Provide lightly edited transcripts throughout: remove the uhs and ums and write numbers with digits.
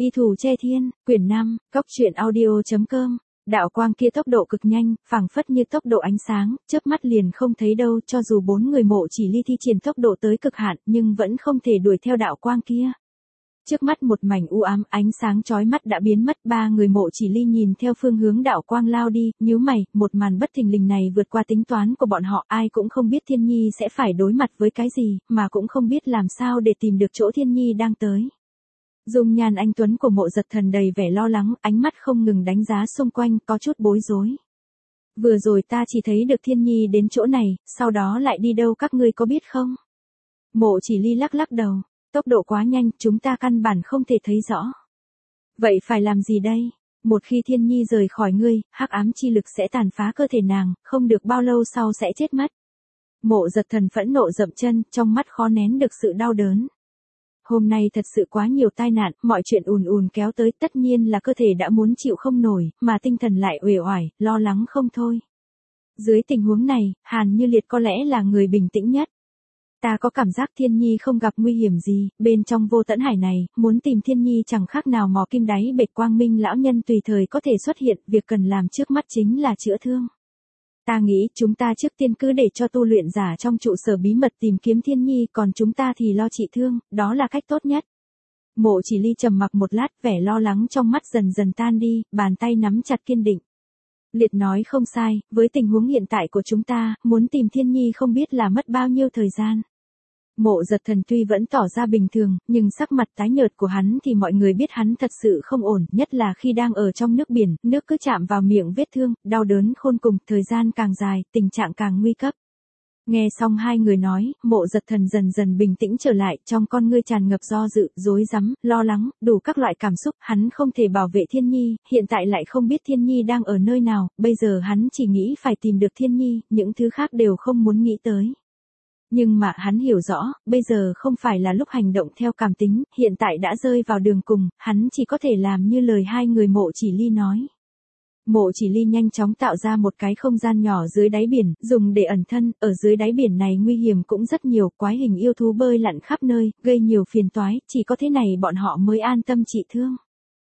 Y Thủ Che Thiên, quyển 5, cóc truyện audio.com. Đạo quang kia tốc độ cực nhanh, phảng phất như tốc độ ánh sáng, chớp mắt liền không thấy đâu, cho dù 4 người mộ chỉ ly thi triển tốc độ tới cực hạn, nhưng vẫn không thể đuổi theo đạo quang kia. Trước mắt một mảnh u ám, ánh sáng chói mắt đã biến mất, 3 người mộ chỉ ly nhìn theo phương hướng đạo quang lao đi, nhíu mày, một màn bất thình lình này vượt qua tính toán của bọn họ, ai cũng không biết Thiên Nhi sẽ phải đối mặt với cái gì, mà cũng không biết làm sao để tìm được chỗ Thiên Nhi đang tới. Dung nhan anh tuấn của Mộ Giật Thần đầy vẻ lo lắng, ánh mắt không ngừng đánh giá xung quanh, có chút bối rối. Vừa rồi ta chỉ thấy được Thiên Nhi đến chỗ này, sau đó lại đi đâu các ngươi có biết không? Mộ chỉ ly lắc lắc đầu, tốc độ quá nhanh, chúng ta căn bản không thể thấy rõ. Vậy phải làm gì đây? Một khi Thiên Nhi rời khỏi ngươi, hắc ám chi lực sẽ tàn phá cơ thể nàng, không được bao lâu sau sẽ chết mất. Mộ Giật Thần phẫn nộ dậm chân, trong mắt khó nén được sự đau đớn. Hôm nay thật sự quá nhiều tai nạn, mọi chuyện ùn ùn kéo tới, tất nhiên là cơ thể đã muốn chịu không nổi, mà tinh thần lại uể oải, lo lắng không thôi. Dưới tình huống này, Hàn Như Liệt có lẽ là người bình tĩnh nhất. Ta có cảm giác Thiên Nhi không gặp nguy hiểm gì, bên trong vô tận hải này, muốn tìm Thiên Nhi chẳng khác nào mò kim đáy bể, Quang Minh lão nhân tùy thời có thể xuất hiện, việc cần làm trước mắt chính là chữa thương. Ta nghĩ chúng ta trước tiên cứ để cho tu luyện giả trong trụ sở bí mật tìm kiếm Thiên Nhi, còn chúng ta thì lo trị thương, đó là cách tốt nhất. Mộ chỉ ly trầm mặc một lát, vẻ lo lắng trong mắt dần dần tan đi, bàn tay nắm chặt kiên định. Liệt nói không sai, với tình huống hiện tại của chúng ta, muốn tìm Thiên Nhi không biết là mất bao nhiêu thời gian. Mộ Giật Thần tuy vẫn tỏ ra bình thường, nhưng sắc mặt tái nhợt của hắn thì mọi người biết hắn thật sự không ổn, nhất là khi đang ở trong nước biển, nước cứ chạm vào miệng vết thương, đau đớn khôn cùng, thời gian càng dài, tình trạng càng nguy cấp. Nghe xong hai người nói, Mộ Giật Thần dần dần bình tĩnh trở lại, trong con ngươi tràn ngập do dự, rối rắm, lo lắng, đủ các loại cảm xúc, hắn không thể bảo vệ Thiên Nhi, hiện tại lại không biết Thiên Nhi đang ở nơi nào, bây giờ hắn chỉ nghĩ phải tìm được Thiên Nhi, những thứ khác đều không muốn nghĩ tới. Nhưng mà hắn hiểu rõ, bây giờ không phải là lúc hành động theo cảm tính, hiện tại đã rơi vào đường cùng, hắn chỉ có thể làm như lời hai người Mộ chỉ ly nói. Mộ chỉ ly nhanh chóng tạo ra một cái không gian nhỏ dưới đáy biển, dùng để ẩn thân, ở dưới đáy biển này nguy hiểm cũng rất nhiều, quái hình yêu thú bơi lặn khắp nơi, gây nhiều phiền toái, chỉ có thế này bọn họ mới an tâm trị thương.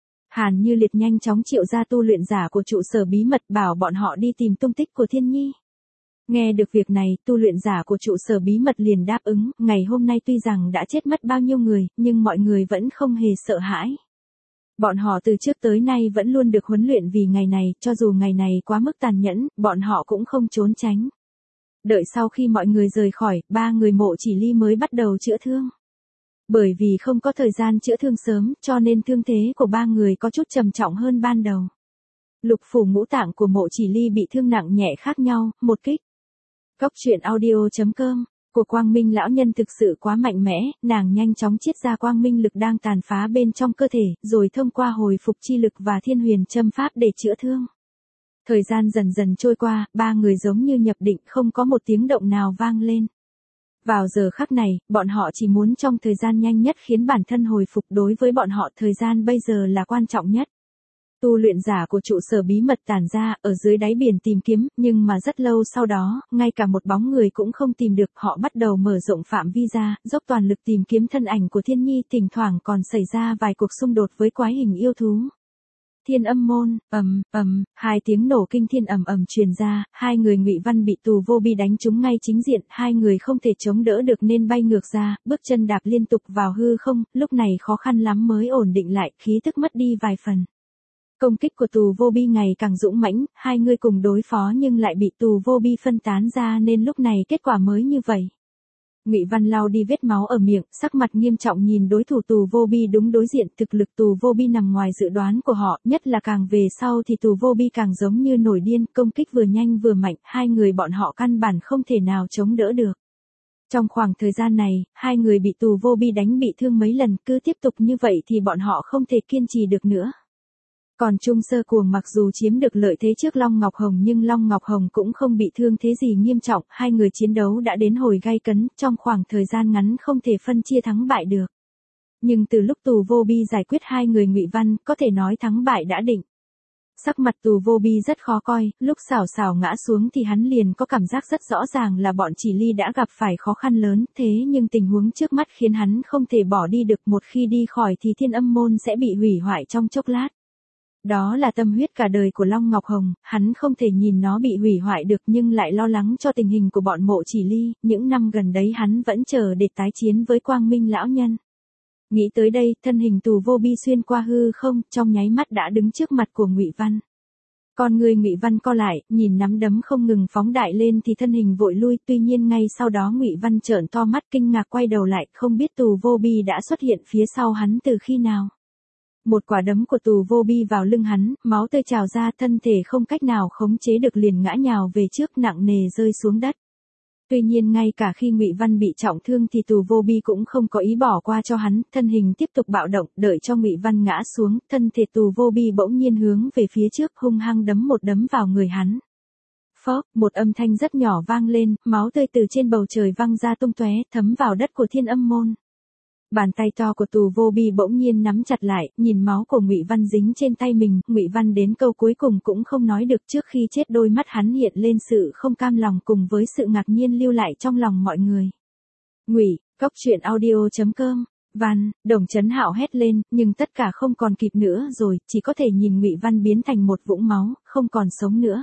Hàn Như Liệt nhanh chóng triệu ra tu luyện giả của trụ sở bí mật, bảo bọn họ đi tìm tung tích của Thiên Nhi. Nghe được việc này, tu luyện giả của trụ sở bí mật liền đáp ứng, ngày hôm nay tuy rằng đã chết mất bao nhiêu người, nhưng mọi người vẫn không hề sợ hãi. Bọn họ từ trước tới nay vẫn luôn được huấn luyện vì ngày này, cho dù ngày này quá mức tàn nhẫn, bọn họ cũng không trốn tránh. Đợi sau khi mọi người rời khỏi, 3 người Mộ chỉ ly mới bắt đầu chữa thương. Bởi vì không có thời gian chữa thương sớm, cho nên thương thế của 3 người có chút trầm trọng hơn ban đầu. Lục phủ ngũ tạng của Mộ chỉ ly bị thương nặng nhẹ khác nhau, một kích. cóc truyện audio.com, của Quang Minh lão nhân thực sự quá mạnh mẽ, nàng nhanh chóng chiết ra quang minh lực đang tàn phá bên trong cơ thể, rồi thông qua hồi phục chi lực và thiên huyền châm pháp để chữa thương. Thời gian dần dần trôi qua, 3 người giống như nhập định, không có một tiếng động nào vang lên. Vào giờ khắc này, bọn họ chỉ muốn trong thời gian nhanh nhất khiến bản thân hồi phục, đối với bọn họ thời gian bây giờ là quan trọng nhất. Tu luyện giả của trụ sở bí mật tản ra, ở dưới đáy biển tìm kiếm, nhưng mà rất lâu sau đó, ngay cả một bóng người cũng không tìm được, họ bắt đầu mở rộng phạm vi ra, dốc toàn lực tìm kiếm thân ảnh của Thiên Nhi, thỉnh thoảng còn xảy ra vài cuộc xung đột với quái hình yêu thú. Thiên Âm môn, hai tiếng nổ kinh thiên ầm ầm truyền ra, hai người Ngụy Văn bị Tù Vô Bi đánh trúng ngay chính diện, hai người không thể chống đỡ được nên bay ngược ra, bước chân đạp liên tục vào hư không, lúc này khó khăn lắm mới ổn định lại, khí tức mất đi vài phần. Công kích của Tù Vô Bi ngày càng dũng mãnh, hai người cùng đối phó nhưng lại bị Tù Vô Bi phân tán ra nên lúc này kết quả mới như vậy. Ngụy Văn lau đi vết máu ở miệng, sắc mặt nghiêm trọng nhìn đối thủ Tù Vô Bi đúng đối diện, thực lực Tù Vô Bi nằm ngoài dự đoán của họ, nhất là càng về sau thì Tù Vô Bi càng giống như nổi điên, công kích vừa nhanh vừa mạnh, hai người bọn họ căn bản không thể nào chống đỡ được. Trong khoảng thời gian này, hai người bị Tù Vô Bi đánh bị thương mấy lần, cứ tiếp tục như vậy thì bọn họ không thể kiên trì được nữa. Còn Trung Sơ Cuồng mặc dù chiếm được lợi thế trước Long Ngọc Hồng nhưng Long Ngọc Hồng cũng không bị thương thế gì nghiêm trọng, hai người chiến đấu đã đến hồi gay cấn, trong khoảng thời gian ngắn không thể phân chia thắng bại được. Nhưng từ lúc Tù Vô Bi giải quyết hai người Ngụy Văn, có thể nói thắng bại đã định. Sắc mặt Tù Vô Bi rất khó coi, lúc xảo xảo ngã xuống thì hắn liền có cảm giác rất rõ ràng là bọn Chỉ Ly đã gặp phải khó khăn lớn, thế nhưng tình huống trước mắt khiến hắn không thể bỏ đi được, một khi đi khỏi thì Thiên Âm môn sẽ bị hủy hoại trong chốc lát. Đó là tâm huyết cả đời của Long Ngọc Hồng, hắn không thể nhìn nó bị hủy hoại được nhưng lại lo lắng cho tình hình của bọn mộ Chỉ Ly, những năm gần đấy hắn vẫn chờ để tái chiến với Quang Minh lão nhân. Nghĩ tới đây, thân hình Tù Vô Bi xuyên qua hư không, trong nháy mắt đã đứng trước mặt của Ngụy Văn. Con người Ngụy Văn co lại, nhìn nắm đấm không ngừng phóng đại lên thì thân hình vội lui, tuy nhiên ngay sau đó Ngụy Văn trợn to mắt kinh ngạc quay đầu lại, không biết Tù Vô Bi đã xuất hiện phía sau hắn từ khi nào. Một quả đấm của Tù Vô Bi vào lưng hắn, máu tươi trào ra, thân thể không cách nào khống chế được liền ngã nhào về trước, nặng nề rơi xuống đất. Tuy nhiên ngay cả khi Ngụy Văn bị trọng thương thì Tù Vô Bi cũng không có ý bỏ qua cho hắn, thân hình tiếp tục bạo động, đợi cho Ngụy Văn ngã xuống, thân thể Tù Vô Bi bỗng nhiên hướng về phía trước, hung hăng đấm một đấm vào người hắn. Phốc, một âm thanh rất nhỏ vang lên, máu tươi từ trên bầu trời văng ra tung tóe, thấm vào đất của Thiên Âm môn. Bàn tay to của Tù Vô Bi bỗng nhiên nắm chặt lại, nhìn máu của Ngụy Văn dính trên tay mình, Ngụy Văn đến câu cuối cùng cũng không nói được, trước khi chết đôi mắt hắn hiện lên sự không cam lòng cùng với sự ngạc nhiên lưu lại trong lòng mọi người. Ngụy, Cốc Truyện Audio.com, Văn, Đồng Chấn Hạo hét lên, nhưng tất cả không còn kịp nữa rồi, chỉ có thể nhìn Ngụy Văn biến thành một vũng máu, không còn sống nữa.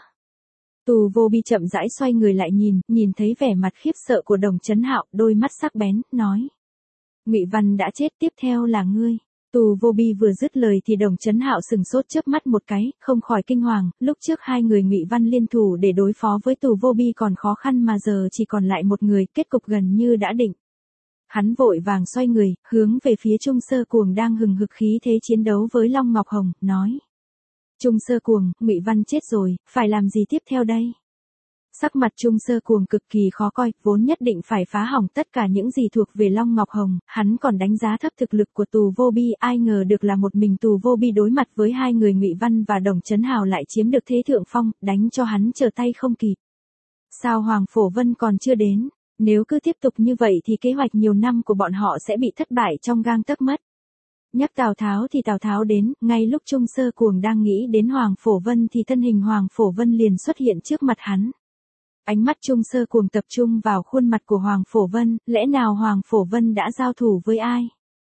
Tù Vô Bi chậm rãi xoay người lại nhìn thấy vẻ mặt khiếp sợ của Đồng Chấn Hạo, đôi mắt sắc bén, nói. Ngụy Văn đã chết, tiếp theo là ngươi. Tù Vô Bi vừa dứt lời thì Đồng Chấn Hạo sừng sốt chớp mắt một cái, không khỏi kinh hoàng, lúc trước hai người Ngụy Văn liên thủ để đối phó với Tù Vô Bi còn khó khăn mà giờ chỉ còn lại một người, kết cục gần như đã định. Hắn vội vàng xoay người, hướng về phía Trung Sơ Cuồng đang hừng hực khí thế chiến đấu với Long Ngọc Hồng, nói. Trung Sơ Cuồng, Ngụy Văn chết rồi, phải làm gì tiếp theo đây? Sắc mặt Trung Sơ Cuồng cực kỳ khó coi, vốn nhất định phải phá hỏng tất cả những gì thuộc về Long Ngọc Hồng, hắn còn đánh giá thấp thực lực của Tù Vô Bi, ai ngờ được là một mình Tù Vô Bi đối mặt với hai người Ngụy Văn và Đồng Chấn Hào lại chiếm được thế thượng phong, đánh cho hắn trở tay không kịp. Sao Hoàng Phổ Vân còn chưa đến? Nếu cứ tiếp tục như vậy thì kế hoạch nhiều năm của bọn họ sẽ bị thất bại trong gang tấc mất. Nhắc Tào Tháo thì Tào Tháo đến, ngay lúc Trung Sơ Cuồng đang nghĩ đến Hoàng Phổ Vân thì thân hình Hoàng Phổ Vân liền xuất hiện trước mặt hắn. Ánh mắt Trung Sơ Cuồng tập trung vào khuôn mặt của Hoàng Phổ Vân, lẽ nào Hoàng Phổ Vân đã giao thủ với ai?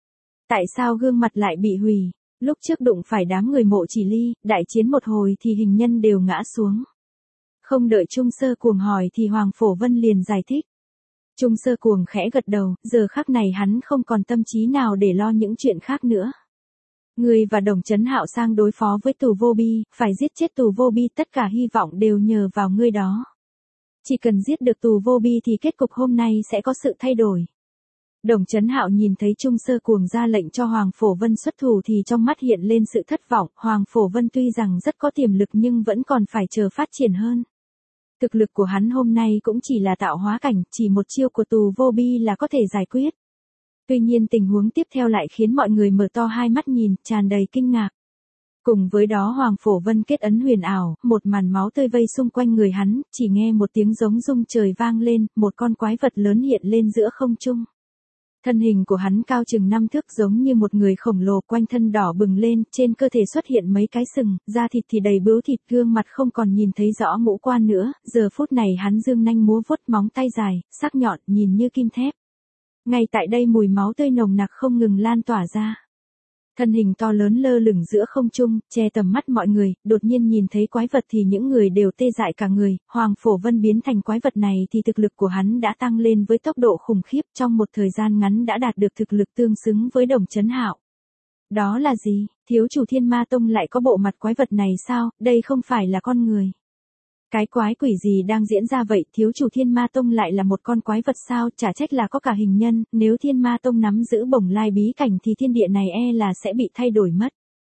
Tại sao gương mặt lại bị hủy? Lúc trước đụng phải đám người mộ Chỉ Ly, đại chiến một hồi thì hình nhân đều ngã xuống. Không đợi Trung Sơ Cuồng hỏi thì Hoàng Phổ Vân liền giải thích. Trung Sơ Cuồng khẽ gật đầu, giờ khắc này hắn không còn tâm trí nào để lo những chuyện khác nữa. Người và Đồng Chấn Hạo sang đối phó với Tù Vô Bi, phải giết chết Tù Vô Bi, tất cả hy vọng đều nhờ vào ngươi đó. Chỉ cần giết được Tù Vô Bi thì kết cục hôm nay sẽ có sự thay đổi. Đồng Chấn Hạo nhìn thấy Trung Sơ Cuồng ra lệnh cho Hoàng Phổ Vân xuất thủ thì trong mắt hiện lên sự thất vọng, Hoàng Phổ Vân tuy rằng rất có tiềm lực nhưng vẫn còn phải chờ phát triển hơn. Thực lực của hắn hôm nay cũng chỉ là tạo hóa cảnh, chỉ một chiêu của Tù Vô Bi là có thể giải quyết. Tuy nhiên tình huống tiếp theo lại khiến mọi người mở to hai mắt nhìn, tràn đầy kinh ngạc. Cùng với đó Hoàng Phổ Vân kết ấn huyền ảo, một màn máu tươi vây xung quanh người hắn, chỉ nghe một tiếng giống rung trời vang lên, một con quái vật lớn hiện lên giữa không trung. Thân hình của hắn cao chừng 5 thước giống như một người khổng lồ, quanh thân đỏ bừng lên, trên cơ thể xuất hiện mấy cái sừng, da thịt thì đầy bướu thịt, gương mặt không còn nhìn thấy rõ ngũ quan nữa, giờ phút này hắn dương nanh múa vuốt, móng tay dài, sắc nhọn, nhìn như kim thép. Ngay tại đây mùi máu tươi nồng nặc không ngừng lan tỏa ra. Thân hình to lớn lơ lửng giữa không trung, che tầm mắt mọi người, đột nhiên nhìn thấy quái vật thì những người đều tê dại cả người, Hoàng Phổ Vân biến thành quái vật này thì thực lực của hắn đã tăng lên với tốc độ khủng khiếp, trong một thời gian ngắn đã đạt được thực lực tương xứng với Đồng Chấn Hạo. Đó là gì? Thiếu chủ Thiên Ma Tông lại có bộ mặt quái vật này sao? Đây không phải là con người. Cái quái quỷ gì đang diễn ra vậy? Thiếu chủ Thiên Ma Tông lại là một con quái vật sao? Chả trách là có cả hình nhân, nếu Thiên Ma Tông nắm giữ bổng lai bí cảnh thì thiên địa này là sẽ bị thay đổi mất.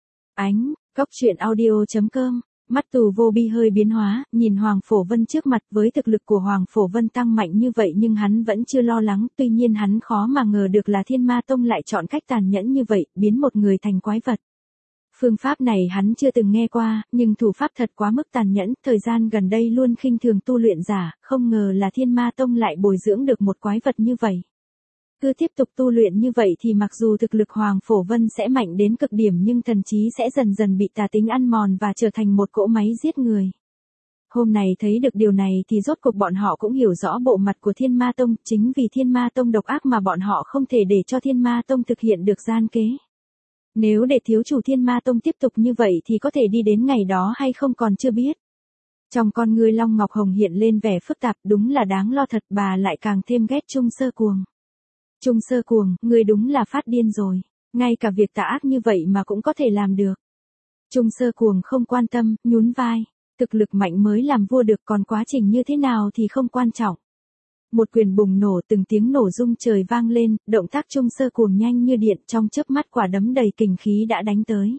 Cốc Truyện Audio.com, mắt Tù Vô Bi hơi biến hóa, nhìn Hoàng Phổ Vân trước mặt, với thực lực của Hoàng Phổ Vân tăng mạnh như vậy nhưng hắn vẫn chưa lo lắng, tuy nhiên hắn khó mà ngờ được là Thiên Ma Tông lại chọn cách tàn nhẫn như vậy, biến một người thành quái vật. Phương pháp này hắn chưa từng nghe qua, nhưng thủ pháp thật quá mức tàn nhẫn, thời gian gần đây luôn khinh thường tu luyện giả, không ngờ là Thiên Ma Tông lại bồi dưỡng được một quái vật như vậy. Cứ tiếp tục tu luyện như vậy thì mặc dù thực lực Hoàng Phổ Vân sẽ mạnh đến cực điểm nhưng thần trí sẽ dần dần bị tà tính ăn mòn và trở thành một cỗ máy giết người. Hôm nay thấy được điều này thì rốt cuộc bọn họ cũng hiểu rõ bộ mặt của Thiên Ma Tông, chính vì Thiên Ma Tông độc ác mà bọn họ không thể để cho Thiên Ma Tông thực hiện được gian kế. Nếu để thiếu chủ Thiên Ma Tông tiếp tục như vậy thì có thể đi đến ngày đó hay không còn chưa biết. Trong con ngươi Long Ngọc Hồng hiện lên vẻ phức tạp, đúng là đáng lo thật, bà lại càng thêm ghét Trung Sơ Cuồng. Trung Sơ Cuồng, ngươi đúng là phát điên rồi, ngay cả việc tà ác như vậy mà cũng có thể làm được. Trung Sơ Cuồng không quan tâm, nhún vai, thực lực mạnh mới làm vua được, còn quá trình như thế nào thì không quan trọng. Một quyền bùng nổ, từng tiếng nổ rung trời vang lên, động tác Trung Sơ Cuồng nhanh như điện, trong chớp mắt quả đấm đầy kình khí đã đánh tới.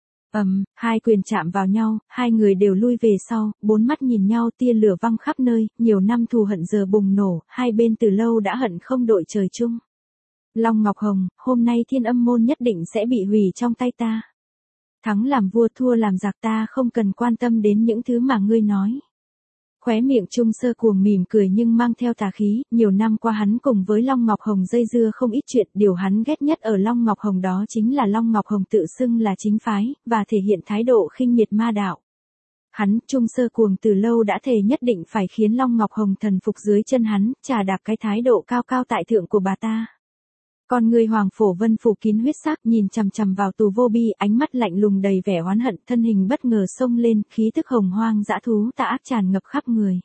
Hai quyền chạm vào nhau, hai người đều lui về sau, bốn mắt nhìn nhau, tia lửa văng khắp nơi, nhiều năm thù hận giờ bùng nổ, hai bên từ lâu đã hận không đội trời chung. Long Ngọc Hồng, hôm nay Thiên Âm môn nhất định sẽ bị hủy trong tay ta. Thắng làm vua, thua làm giặc, ta không cần quan tâm đến những thứ mà ngươi nói. Khóe miệng Trung Sơ Cuồng mỉm cười nhưng mang theo tà khí, nhiều năm qua hắn cùng với Long Ngọc Hồng dây dưa không ít chuyện, điều hắn ghét nhất ở Long Ngọc Hồng đó chính là Long Ngọc Hồng tự xưng là chính phái, và thể hiện thái độ khinh miệt ma đạo. Hắn, Trung Sơ Cuồng từ lâu đã thề nhất định phải khiến Long Ngọc Hồng thần phục dưới chân hắn, trà đạp cái thái độ cao cao tại thượng của bà ta. Con người Hoàng Phổ Vân phủ kín huyết sắc nhìn chằm chằm vào Tù Vô Bi, ánh mắt lạnh lùng đầy vẻ oán hận, thân hình bất ngờ xông lên, khí tức hồng hoang dã thú tà ác tràn ngập khắp người.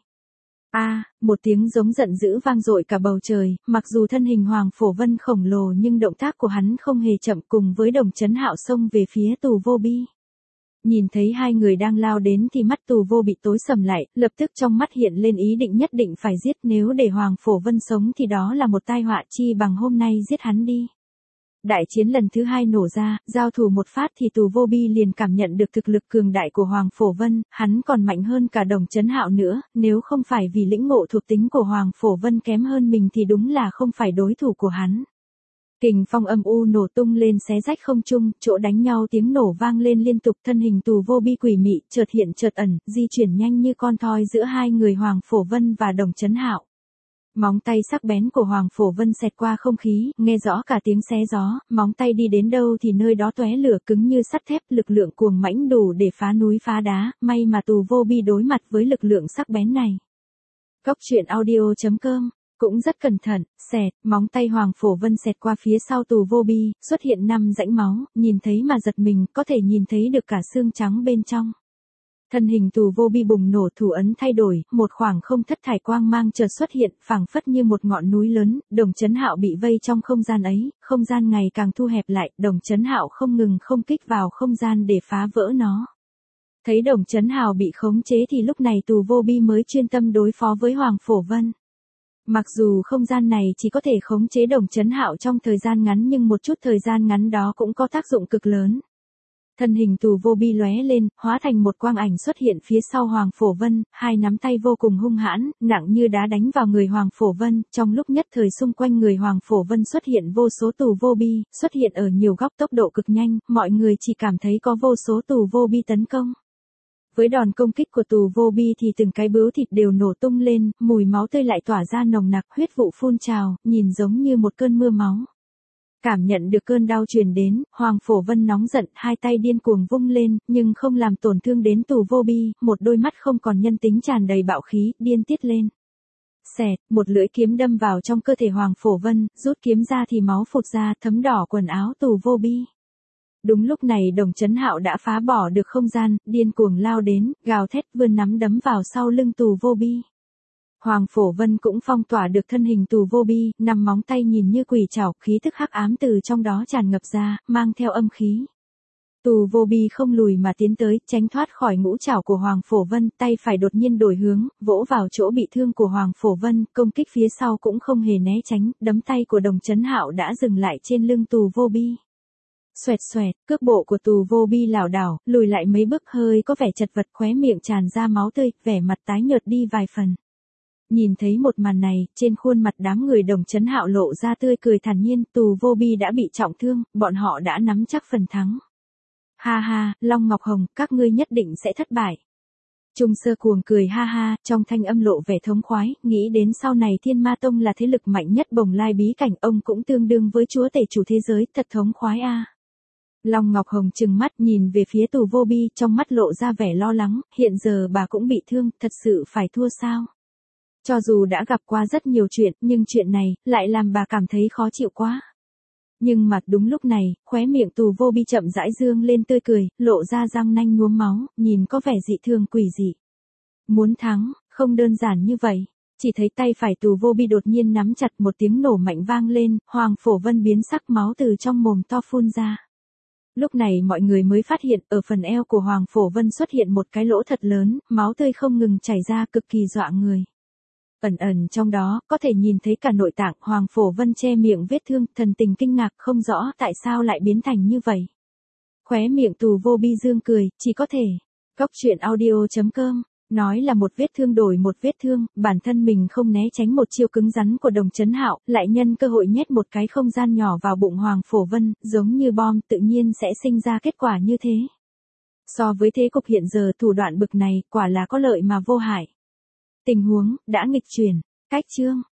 Một tiếng giống giận dữ vang dội cả bầu trời, mặc dù thân hình Hoàng Phổ Vân khổng lồ nhưng động tác của hắn không hề chậm, cùng với Đồng Chấn Hạo xông về phía Tù Vô Bi. Nhìn thấy hai người đang lao đến thì mắt Tù Vô bị tối sầm lại, lập tức trong mắt hiện lên ý định nhất định phải giết, nếu để Hoàng Phổ Vân sống thì đó là một tai họa, chi bằng hôm nay giết hắn đi. Đại chiến lần thứ hai nổ ra, giao thủ một phát thì Tù Vô Bi liền cảm nhận được thực lực cường đại của Hoàng Phổ Vân, hắn còn mạnh hơn cả Đồng Chấn Hạo nữa, nếu không phải vì lĩnh ngộ thuộc tính của Hoàng Phổ Vân kém hơn mình thì đúng là không phải đối thủ của hắn. Kình phong âm u nổ tung lên xé rách không trung, chỗ đánh nhau tiếng nổ vang lên liên tục, thân hình Tù Vô Bi quỷ mị, chợt hiện chợt ẩn, di chuyển nhanh như con thoi giữa hai người Hoàng Phổ Vân và Đồng Chấn Hạo. Móng tay sắc bén của Hoàng Phổ Vân xẹt qua không khí, nghe rõ cả tiếng xé gió, móng tay đi đến đâu thì nơi đó tóe lửa, cứng như sắt thép, lực lượng cuồng mãnh đủ để phá núi phá đá, may mà Tù Vô Bi đối mặt với lực lượng sắc bén này. Cốc truyện audio.com cũng rất cẩn thận, xẹt, móng tay Hoàng Phổ Vân xẹt qua phía sau Tù Vô Bi, xuất hiện 5 rãnh máu, nhìn thấy mà giật mình, có thể nhìn thấy được cả xương trắng bên trong. Thân hình Tù Vô Bi bùng nổ, thủ ấn thay đổi, một khoảng không thất thải quang mang chợt xuất hiện, phảng phất như một ngọn núi lớn, Đồng Chấn Hạo bị vây trong không gian ấy, không gian ngày càng thu hẹp lại, Đồng Chấn Hạo không ngừng không kích vào không gian để phá vỡ nó. Thấy Đồng Chấn Hạo bị khống chế thì lúc này Tù Vô Bi mới chuyên tâm đối phó với Hoàng Phổ Vân. Mặc dù không gian này chỉ có thể khống chế Đồng Chấn Hạo trong thời gian ngắn nhưng một chút thời gian ngắn đó cũng có tác dụng cực lớn. Thân hình Tù Vô Bi lóe lên, hóa thành một quang ảnh xuất hiện phía sau Hoàng Phổ Vân, hai nắm tay vô cùng hung hãn, nặng như đá đánh vào người Hoàng Phổ Vân, trong lúc nhất thời xung quanh người Hoàng Phổ Vân xuất hiện vô số Tù Vô Bi, xuất hiện ở nhiều góc tốc độ cực nhanh, mọi người chỉ cảm thấy có vô số Tù Vô Bi tấn công. Với đòn công kích của Tù Vô Bi thì từng cái bướu thịt đều nổ tung lên, mùi máu tươi lại tỏa ra nồng nặc, huyết vụ phun trào, nhìn giống như một cơn mưa máu. Cảm nhận được cơn đau truyền đến, Hoàng Phổ Vân nóng giận, hai tay điên cuồng vung lên, nhưng không làm tổn thương đến Tù Vô Bi, một đôi mắt không còn nhân tính tràn đầy bạo khí, điên tiết lên. Xẹt, một lưỡi kiếm đâm vào trong cơ thể Hoàng Phổ Vân, rút kiếm ra thì máu phụt ra, thấm đỏ quần áo Tù Vô Bi. Đúng lúc này Đồng Chấn Hạo đã phá bỏ được không gian, điên cuồng lao đến, gào thét vươn nắm đấm vào sau lưng Tù Vô Bi. Hoàng Phổ Vân cũng phong tỏa được thân hình Tù Vô Bi, nằm móng tay nhìn như quỷ trảo, khí tức hắc ám từ trong đó tràn ngập ra, mang theo âm khí. Tù Vô Bi không lùi mà tiến tới, tránh thoát khỏi ngũ trảo của Hoàng Phổ Vân, tay phải đột nhiên đổi hướng, vỗ vào chỗ bị thương của Hoàng Phổ Vân, công kích phía sau cũng không hề né tránh, đấm tay của Đồng Chấn Hạo đã dừng lại trên lưng Tù Vô Bi. Xoẹt xoẹt, cước bộ của Tù Vô Bi lảo đảo, lùi lại mấy bước, hơi có vẻ chật vật, khóe miệng tràn ra máu tươi, vẻ mặt tái nhợt đi vài phần. Nhìn thấy một màn này, trên khuôn mặt đám người Đồng Chấn Hạo lộ ra tươi cười thản nhiên, Tù Vô Bi đã bị trọng thương, bọn họ đã nắm chắc phần thắng. Ha ha, Long Ngọc Hồng, các ngươi nhất định sẽ thất bại. Trung Sơ cuồng cười ha ha, trong thanh âm lộ vẻ thống khoái, nghĩ đến sau này Thiên Ma Tông là thế lực mạnh nhất Bồng Lai bí cảnh, ông cũng tương đương với chúa tể chủ thế giới, thật thống khoái a. Long Ngọc Hồng trừng mắt nhìn về phía Tù Vô Bi, trong mắt lộ ra vẻ lo lắng, hiện giờ bà cũng bị thương, thật sự phải thua sao? Cho dù đã gặp qua rất nhiều chuyện, nhưng chuyện này, lại làm bà cảm thấy khó chịu quá. Nhưng mà đúng lúc này, khóe miệng Tù Vô Bi chậm rãi dương lên tươi cười, lộ ra răng nanh nhuốm máu, nhìn có vẻ dị thường quỷ dị. Muốn thắng, không đơn giản như vậy. Chỉ thấy tay phải Tù Vô Bi đột nhiên nắm chặt, một tiếng nổ mạnh vang lên, Hoàng Phổ Vân biến sắc, máu từ trong mồm to phun ra. Lúc này mọi người mới phát hiện, ở phần eo của Hoàng Phổ Vân xuất hiện một cái lỗ thật lớn, máu tươi không ngừng chảy ra, cực kỳ dọa người. Ẩn ẩn trong đó, có thể nhìn thấy cả nội tạng. Hoàng Phổ Vân che miệng vết thương, thần tình kinh ngạc, không rõ tại sao lại biến thành như vậy. Khóe miệng Tù Vô Bi dương cười, chỉ có thể. Cóc truyện audio.com, nói là một vết thương đổi một vết thương, bản thân mình không né tránh một chiêu cứng rắn của Đồng Chấn Hạo, lại nhân cơ hội nhét một cái không gian nhỏ vào bụng Hoàng Phổ Vân, giống như bom, tự nhiên sẽ sinh ra kết quả như thế. So với thế cục hiện giờ, thủ đoạn bực này, quả là có lợi mà vô hại. Tình huống đã nghịch chuyển. Cách chương